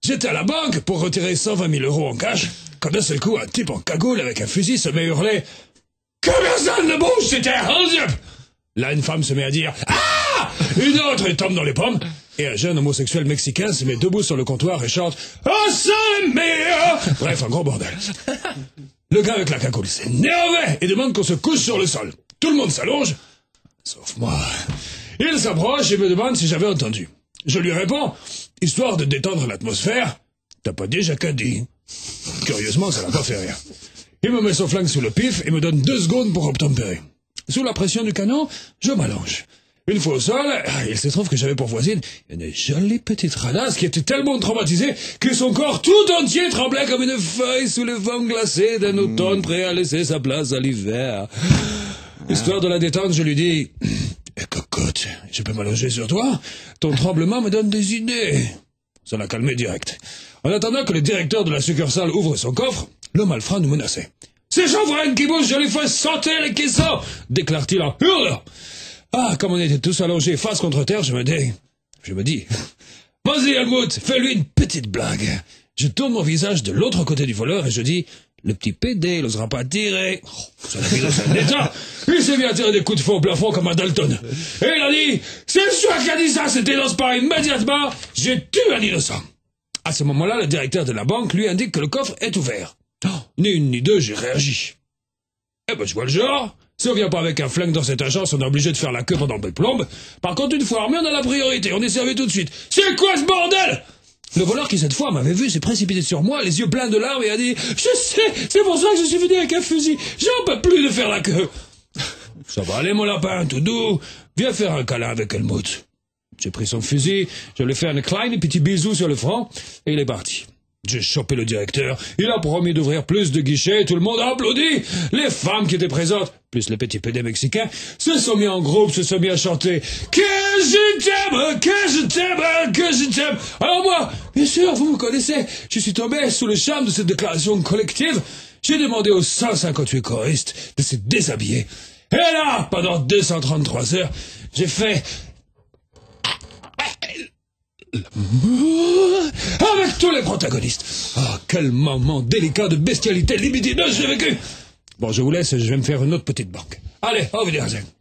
J'étais à la banque pour retirer 120 000 € en cash, quand d'un seul coup, un type en cagoule avec un fusil se met à hurler « Que personne ne bouge, c'était hands up !» Là, une femme se met à dire « Ah !» Une autre tombe dans les pommes, et un jeune homosexuel mexicain se met debout sur le comptoir et chante « Oh, ça meilleur !» Bref, un gros bordel. Le gars avec la cagoule s'énerve et demande qu'on se couche sur le sol. Tout le monde s'allonge, sauf moi. Il s'approche et me demande si j'avais entendu. Je lui réponds, histoire de détendre l'atmosphère, « T'as pas dit Jacadi ?» Curieusement, ça l'a pas fait rire. Il me met son flingue sous le pif et me donne 2 secondes pour obtempérer. Sous la pression du canon, je m'allonge. Une fois au sol, il se trouve que j'avais pour voisine une jolie petite radasse qui était tellement traumatisée que son corps tout entier tremblait comme une feuille sous le vent glacé d'un automne prêt à laisser sa place à l'hiver. Histoire de la détendre, je lui dis « Cocotte, je peux m'allonger sur toi? Ton tremblement me donne des idées. » Ça l'a calmé direct. En attendant que le directeur de la succursale ouvre son coffre, le malfrat nous menaçait. « Ces chauvrenes qui bougent, je les fais sauter les caissons !» déclare-t-il en hurlant. Ah, comme on était tous allongés face contre terre, je me dis, vas-y Helmut, fais-lui une petite blague. Je tourne mon visage de l'autre côté du voleur et je dis, le petit PD, il n'osera pas tirer. Ça l'a mis dans un état. Il s'est mis à tirer des coups de feu au plafond comme un Dalton. Et il a dit, c'est sûr qui a dit ça, se dénonce pas immédiatement, j'ai tué un innocent. À ce moment-là, le directeur de la banque lui indique que le coffre est ouvert. Ni une ni deux, j'ai réagi. Eh ben, je vois le genre. Si on vient pas avec un flingue dans cette agence, on est obligé de faire la queue pendant des plombes. Par contre, une fois armé, on a la priorité, on est servi tout de suite. C'est quoi ce bordel? Le voleur qui, cette fois, m'avait vu s'est précipité sur moi, les yeux pleins de larmes, et a dit « Je sais, c'est pour ça que je suis venu avec un fusil. J'en peux plus de faire la queue. » Ça va aller, mon lapin, tout doux. Viens faire un câlin avec Helmut. J'ai pris son fusil, je lui ai fait un klein petit bisou sur le front, et il est parti. J'ai chopé le directeur, il a promis d'ouvrir plus de guichets, tout le monde a applaudi. Les femmes qui étaient présentes, plus les petits PD mexicains, se sont mis en groupe, se sont mis à chanter « Que je t'aime, que je t'aime, que je t'aime ». Alors moi, bien sûr, vous me connaissez, je suis tombé sous le charme de cette déclaration collective. J'ai demandé aux 158 choristes de se déshabiller. Et là, pendant 233 heures, j'ai fait... avec tous les protagonistes. Ah, quel moment délicat de bestialité libidineuse j'ai vécu. Bon, je vous laisse, je vais me faire une autre petite banque. Allez, au revoir.